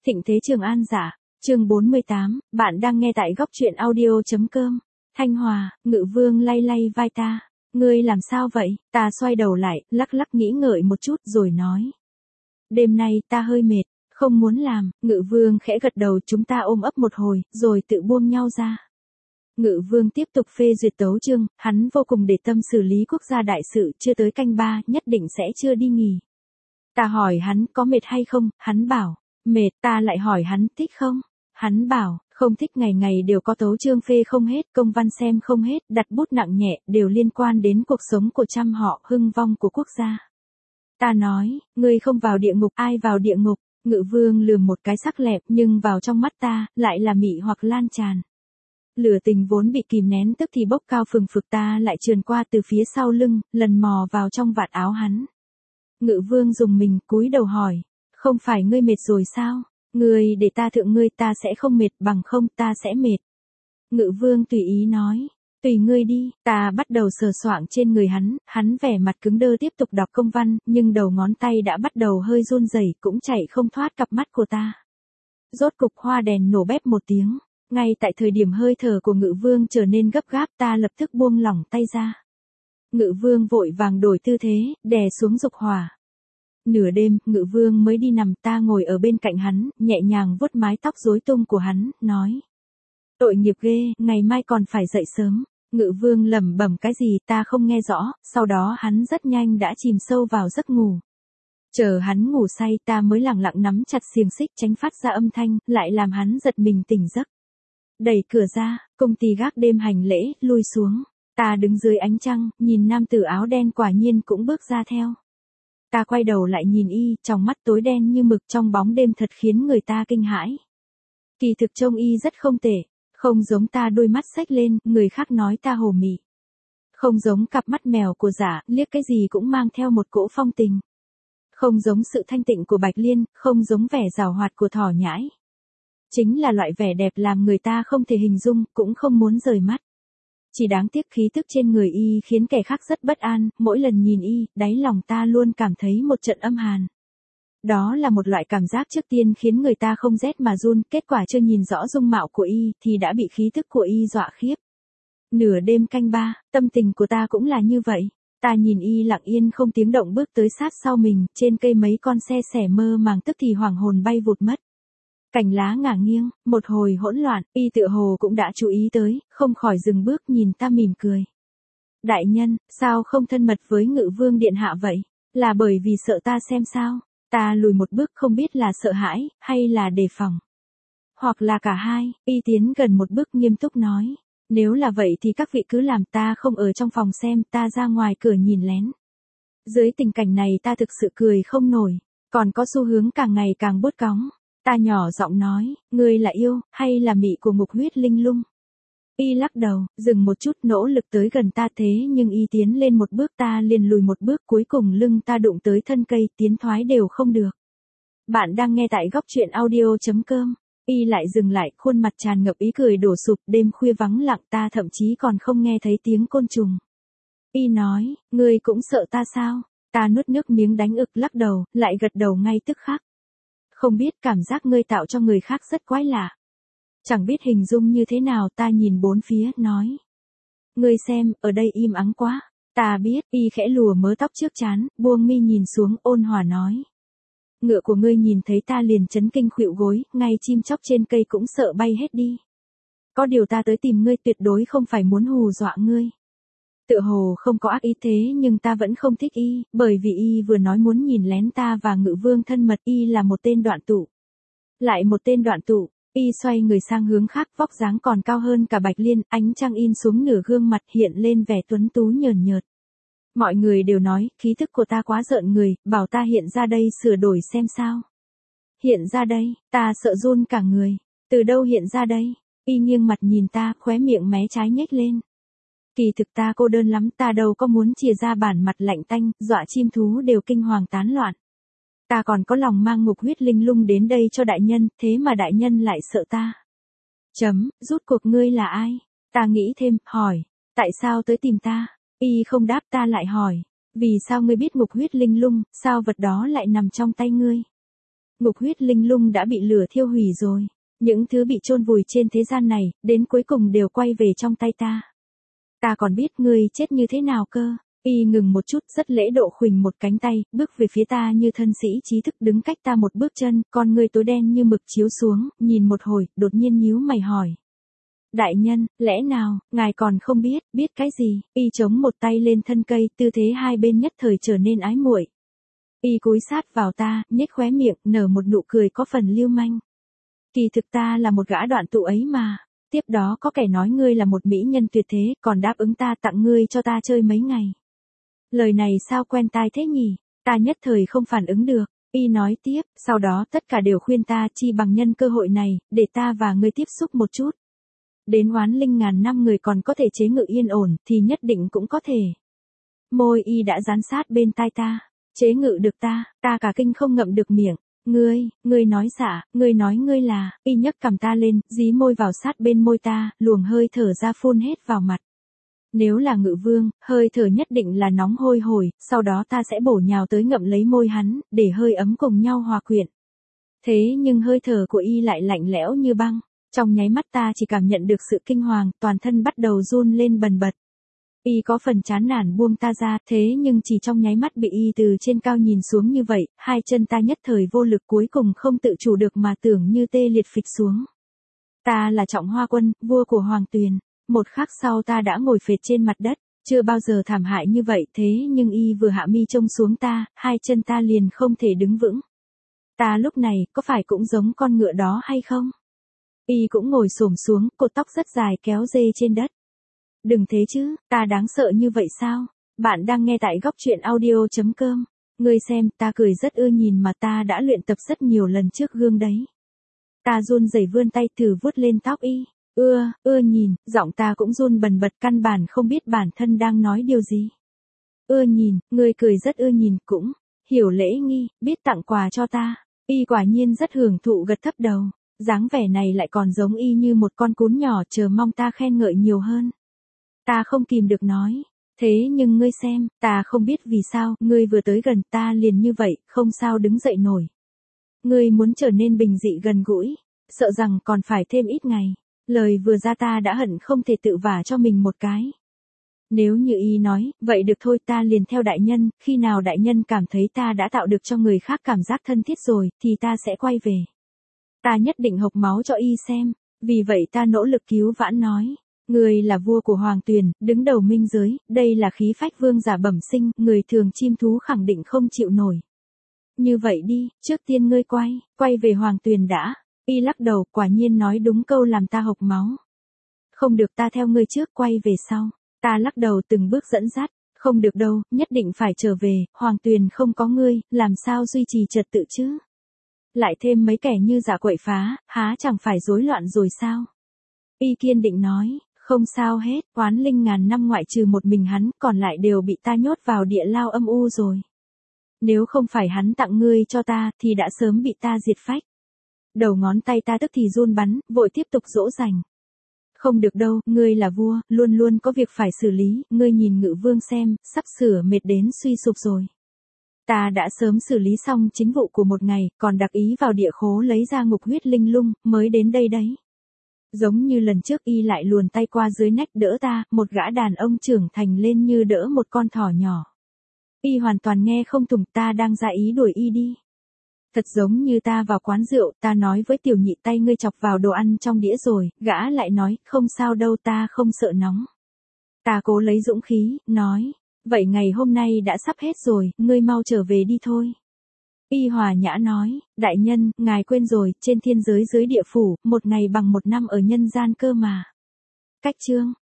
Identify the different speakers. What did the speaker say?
Speaker 1: Thịnh thế Trường An giả, chương 48, bạn đang nghe tại góc truyện audio.com. Thanh Hòa, Ngự Vương lay lay vai ta. Ngươi làm sao vậy? Ta xoay đầu lại, lắc lắc nghĩ ngợi một chút rồi nói. Đêm nay ta hơi mệt, không muốn làm. Ngự Vương khẽ gật đầu, chúng ta ôm ấp một hồi, rồi tự buông nhau ra. Ngự Vương tiếp tục phê duyệt tấu chương, hắn vô cùng để tâm xử lý quốc gia đại sự, chưa tới canh 3, nhất định sẽ chưa đi nghỉ. Ta hỏi hắn có mệt hay không, hắn bảo, mệt. Ta lại hỏi hắn thích không, hắn bảo, không thích. Ngày ngày đều có tấu chương phê không hết, công văn xem không hết, đặt bút nặng nhẹ, đều liên quan đến cuộc sống của trăm họ, hưng vong của quốc gia. Ta nói, ngươi không vào địa ngục, ai vào địa ngục? Ngự Vương lườm một cái sắc lẹm, nhưng vào trong mắt ta, lại là mị hoặc lan tràn. Lửa tình vốn bị kìm nén tức thì bốc cao phừng phực, ta lại trườn qua từ phía sau lưng, lần mò vào trong vạt áo hắn. Ngự Vương dùng mình, cúi đầu hỏi, không phải ngươi mệt rồi sao? Ngươi để ta thượng ngươi, ta sẽ không mệt, bằng không ta sẽ mệt. Ngự Vương tùy ý nói, tùy ngươi đi. Ta bắt đầu sờ soạng trên người hắn vẻ mặt cứng đơ tiếp tục đọc công văn, nhưng đầu ngón tay đã bắt đầu hơi run rẩy, cũng chạy không thoát cặp mắt của ta. Rốt cục hoa đèn nổ bép một tiếng, ngay tại thời điểm hơi thở của Ngự Vương trở nên gấp gáp, ta lập tức buông lỏng tay ra. Ngự Vương vội vàng đổi tư thế, đè xuống dục hỏa. Nửa đêm, Ngự Vương mới đi nằm, ta ngồi ở bên cạnh hắn, nhẹ nhàng vuốt mái tóc rối tung của hắn, nói. Tội nghiệp ghê, ngày mai còn phải dậy sớm. Ngự Vương lẩm bẩm cái gì ta không nghe rõ, sau đó hắn rất nhanh đã chìm sâu vào giấc ngủ. Chờ hắn ngủ say, ta mới lẳng lặng nắm chặt xiềng xích tránh phát ra âm thanh, lại làm hắn giật mình tỉnh giấc. Đẩy cửa ra, công ty gác đêm hành lễ, lui xuống. Ta đứng dưới ánh trăng, nhìn nam tử áo đen quả nhiên cũng bước ra theo. Ta quay đầu lại nhìn y, trong mắt tối đen như mực trong bóng đêm thật khiến người ta kinh hãi. Kỳ thực trông y rất không tệ, không giống ta đôi mắt xếch lên, người khác nói ta hồ mị. Không giống cặp mắt mèo của giả, liếc cái gì cũng mang theo một cỗ phong tình. Không giống sự thanh tịnh của Bạch Liên, không giống vẻ giàu hoạt của thỏ nhãi. Chính là loại vẻ đẹp làm người ta không thể hình dung, cũng không muốn rời mắt. Chỉ đáng tiếc khí tức trên người y khiến kẻ khác rất bất an, mỗi lần nhìn y, đáy lòng ta luôn cảm thấy một trận âm hàn. Đó là một loại cảm giác trước tiên khiến người ta không rét mà run, kết quả chưa nhìn rõ dung mạo của y, thì đã bị khí tức của y dọa khiếp. Nửa đêm canh 3, tâm tình của ta cũng là như vậy. Ta nhìn y lặng yên không tiếng động bước tới sát sau mình, trên cây mấy con xe sẻ mơ màng tức thì hoàng hồn bay vụt mất. Cành lá ngả nghiêng, một hồi hỗn loạn, y tựa hồ cũng đã chú ý tới, không khỏi dừng bước nhìn ta mỉm cười. Đại nhân, sao không thân mật với Ngự Vương điện hạ vậy? Là bởi vì sợ ta xem sao? Ta lùi một bước, không biết là sợ hãi, hay là đề phòng. Hoặc là cả hai. Y tiến gần một bước nghiêm túc nói. Nếu là vậy thì các vị cứ làm, ta không ở trong phòng xem, ta ra ngoài cửa nhìn lén. Dưới tình cảnh này ta thực sự cười không nổi, còn có xu hướng càng ngày càng bốt cóng. Ta nhỏ giọng nói, ngươi là yêu, hay là mị của ngục huyết linh lung? Y lắc đầu, dừng một chút, nỗ lực tới gần ta, thế nhưng y tiến lên một bước ta liền lùi một bước, cuối cùng lưng ta đụng tới thân cây, tiến thoái đều không được. Bạn đang nghe tại góc truyện audio.com. Y lại dừng lại, khuôn mặt tràn ngập ý cười đổ sụp, đêm khuya vắng lặng, ta thậm chí còn không nghe thấy tiếng côn trùng. Y nói, ngươi cũng sợ ta sao? Ta nuốt nước miếng đánh ực, lắc đầu, lại gật đầu ngay tức khắc. Không biết cảm giác ngươi tạo cho người khác rất quái lạ. Chẳng biết hình dung như thế nào, ta nhìn bốn phía, nói. Ngươi xem, ở đây im ắng quá. Ta biết. Y khẽ lùa mớ tóc trước trán, buông mi nhìn xuống, ôn hòa nói. Ngựa của ngươi nhìn thấy ta liền chấn kinh khuỵu gối, ngay chim chóc trên cây cũng sợ bay hết đi. Có điều ta tới tìm ngươi tuyệt đối không phải muốn hù dọa ngươi. Tựa hồ không có ác ý thế nhưng ta vẫn không thích y, bởi vì y vừa nói muốn nhìn lén ta và Ngự Vương thân mật, y là một tên đoạn tụ. Lại một tên đoạn tụ. Y xoay người sang hướng khác, vóc dáng còn cao hơn cả Bạch Liên, ánh trăng in xuống nửa gương mặt, hiện lên vẻ tuấn tú nhờn nhợt. Mọi người đều nói, khí thức của ta quá rợn người, bảo ta hiện ra đây sửa đổi xem sao. Hiện ra đây, ta sợ run cả người. Từ đâu hiện ra đây? Y nghiêng mặt nhìn ta, khóe miệng mé trái nhếch lên. Kỳ thực ta cô đơn lắm, ta đâu có muốn chìa ra bản mặt lạnh tanh, dọa chim thú đều kinh hoàng tán loạn. Ta còn có lòng mang ngục huyết linh lung đến đây cho đại nhân, thế mà đại nhân lại sợ ta. Rút cuộc ngươi là ai? Ta nghĩ thêm, hỏi, tại sao tới tìm ta? Y không đáp, ta lại hỏi, vì sao ngươi biết ngục huyết linh lung, sao vật đó lại nằm trong tay ngươi? ngục huyết linh lung đã bị lửa thiêu hủy rồi. Những thứ bị chôn vùi trên thế gian này, đến cuối cùng đều quay về trong tay ta. Ta còn biết ngươi chết như thế nào cơ. Y ngừng một chút, rất lễ độ khuỳnh một cánh tay, bước về phía ta như thân sĩ trí thức đứng cách ta một bước chân, con ngươi tối đen như mực chiếu xuống, nhìn một hồi, đột nhiên nhíu mày hỏi. Đại nhân, lẽ nào, ngài còn không biết, biết cái gì? Y chống một tay lên thân cây, tư thế hai bên nhất thời trở nên ái muội. Y cúi sát vào ta, nhếch khóe miệng, nở một nụ cười có phần lưu manh. Kỳ thực ta là một gã đoạn tụ ấy mà. Tiếp đó có kẻ nói ngươi là một mỹ nhân tuyệt thế, còn đáp ứng ta tặng ngươi cho ta chơi mấy ngày. Lời này sao quen tai thế nhỉ? Ta nhất thời không phản ứng được. Y nói tiếp, sau đó tất cả đều khuyên ta chi bằng nhân cơ hội này, để ta và ngươi tiếp xúc một chút. Đến oán linh ngàn năm người còn có thể chế ngự yên ổn, thì nhất định cũng có thể. Môi Y đã dán sát bên tai ta. Chế ngự được ta cả kinh không ngậm được miệng. Ngươi nói dạ, ngươi nói ngươi là, Y nhấc cằm ta lên, dí môi vào sát bên môi ta, luồng hơi thở ra phun hết vào mặt. Nếu là Ngự Vương, hơi thở nhất định là nóng hôi hổi, sau đó ta sẽ bổ nhào tới ngậm lấy môi hắn, để hơi ấm cùng nhau hòa quyện. Thế nhưng hơi thở của Y lại lạnh lẽo như băng, trong nháy mắt ta chỉ cảm nhận được sự kinh hoàng, toàn thân bắt đầu run lên bần bật. Y có phần chán nản buông ta ra, thế nhưng chỉ trong nháy mắt bị Y từ trên cao nhìn xuống như vậy, hai chân ta nhất thời vô lực cuối cùng không tự chủ được mà tưởng như tê liệt phịch xuống. Ta là Trọng Hoa Quân, vua của Hoàng Tuyền. Một khắc sau ta đã ngồi phệt trên mặt đất, chưa bao giờ thảm hại như vậy, thế nhưng Y vừa hạ mi trông xuống ta, hai chân ta liền không thể đứng vững. Ta lúc này, có phải cũng giống con ngựa đó hay không? Y cũng ngồi xổm xuống, cột tóc rất dài kéo dê trên đất. Đừng thế chứ, ta đáng sợ như vậy sao? Bạn đang nghe tại góc truyện audio.com. Ngươi xem, ta cười rất ưa nhìn mà ta đã luyện tập rất nhiều lần trước gương đấy. Ta run rẩy vươn tay thử vuốt lên tóc Y. Ưa nhìn, giọng ta cũng run bần bật căn bản không biết bản thân đang nói điều gì. Ưa nhìn, ngươi cười rất ưa nhìn, cũng hiểu lễ nghi, biết tặng quà cho ta. Y quả nhiên rất hưởng thụ gật thấp đầu, dáng vẻ này lại còn giống Y như một con cún nhỏ chờ mong ta khen ngợi nhiều hơn. Ta không kìm được nói, thế nhưng ngươi xem, ta không biết vì sao, ngươi vừa tới gần ta liền như vậy, không sao đứng dậy nổi. Ngươi muốn trở nên bình dị gần gũi, sợ rằng còn phải thêm ít ngày. Lời vừa ra ta đã hận không thể tự vả cho mình một cái. Nếu như Y nói, vậy được thôi ta liền theo đại nhân, khi nào đại nhân cảm thấy ta đã tạo được cho người khác cảm giác thân thiết rồi, thì ta sẽ quay về. Ta nhất định hộc máu cho Y xem, vì vậy ta nỗ lực cứu vãn nói. Người là vua của Hoàng Tuyền, đứng đầu minh giới, đây là khí phách vương giả bẩm sinh, người thường chim thú khẳng định không chịu nổi. Như vậy đi, trước tiên ngươi quay về Hoàng Tuyền đã. Y lắc đầu, quả nhiên nói đúng câu làm ta hộc máu. Không được ta theo ngươi trước quay về sau. Ta lắc đầu từng bước dẫn dắt, không được đâu, nhất định phải trở về, Hoàng Tuyền không có ngươi, làm sao duy trì trật tự chứ? Lại thêm mấy kẻ như giả quậy phá, há chẳng phải rối loạn rồi sao? Y kiên định nói, không sao hết, oán linh ngàn năm ngoại trừ một mình hắn, còn lại đều bị ta nhốt vào địa lao âm u rồi. Nếu không phải hắn tặng ngươi cho ta, thì đã sớm bị ta diệt phách. Đầu ngón tay ta tức thì run bắn, vội tiếp tục dỗ dành. Không được đâu, ngươi là vua, luôn luôn có việc phải xử lý, ngươi nhìn Ngự Vương xem, sắp sửa mệt đến suy sụp rồi. Ta đã sớm xử lý xong chính vụ của một ngày, còn đặc ý vào địa khố lấy ra ngục huyết linh lung, mới đến đây đấy. Giống như lần trước Y lại luồn tay qua dưới nách đỡ ta, một gã đàn ông trưởng thành lên như đỡ một con thỏ nhỏ. Y hoàn toàn nghe không thủng, ta đang ra ý đuổi Y đi. Thật giống như ta vào quán rượu, ta nói với tiểu nhị tay ngươi chọc vào đồ ăn trong đĩa rồi, gã lại nói, không sao đâu ta không sợ nóng. Ta cố lấy dũng khí, nói, vậy ngày hôm nay đã sắp hết rồi, ngươi mau trở về đi thôi. Y hòa nhã nói, đại nhân, ngài quên rồi, trên thiên giới dưới địa phủ, một ngày bằng một năm ở nhân gian cơ mà. Cách chương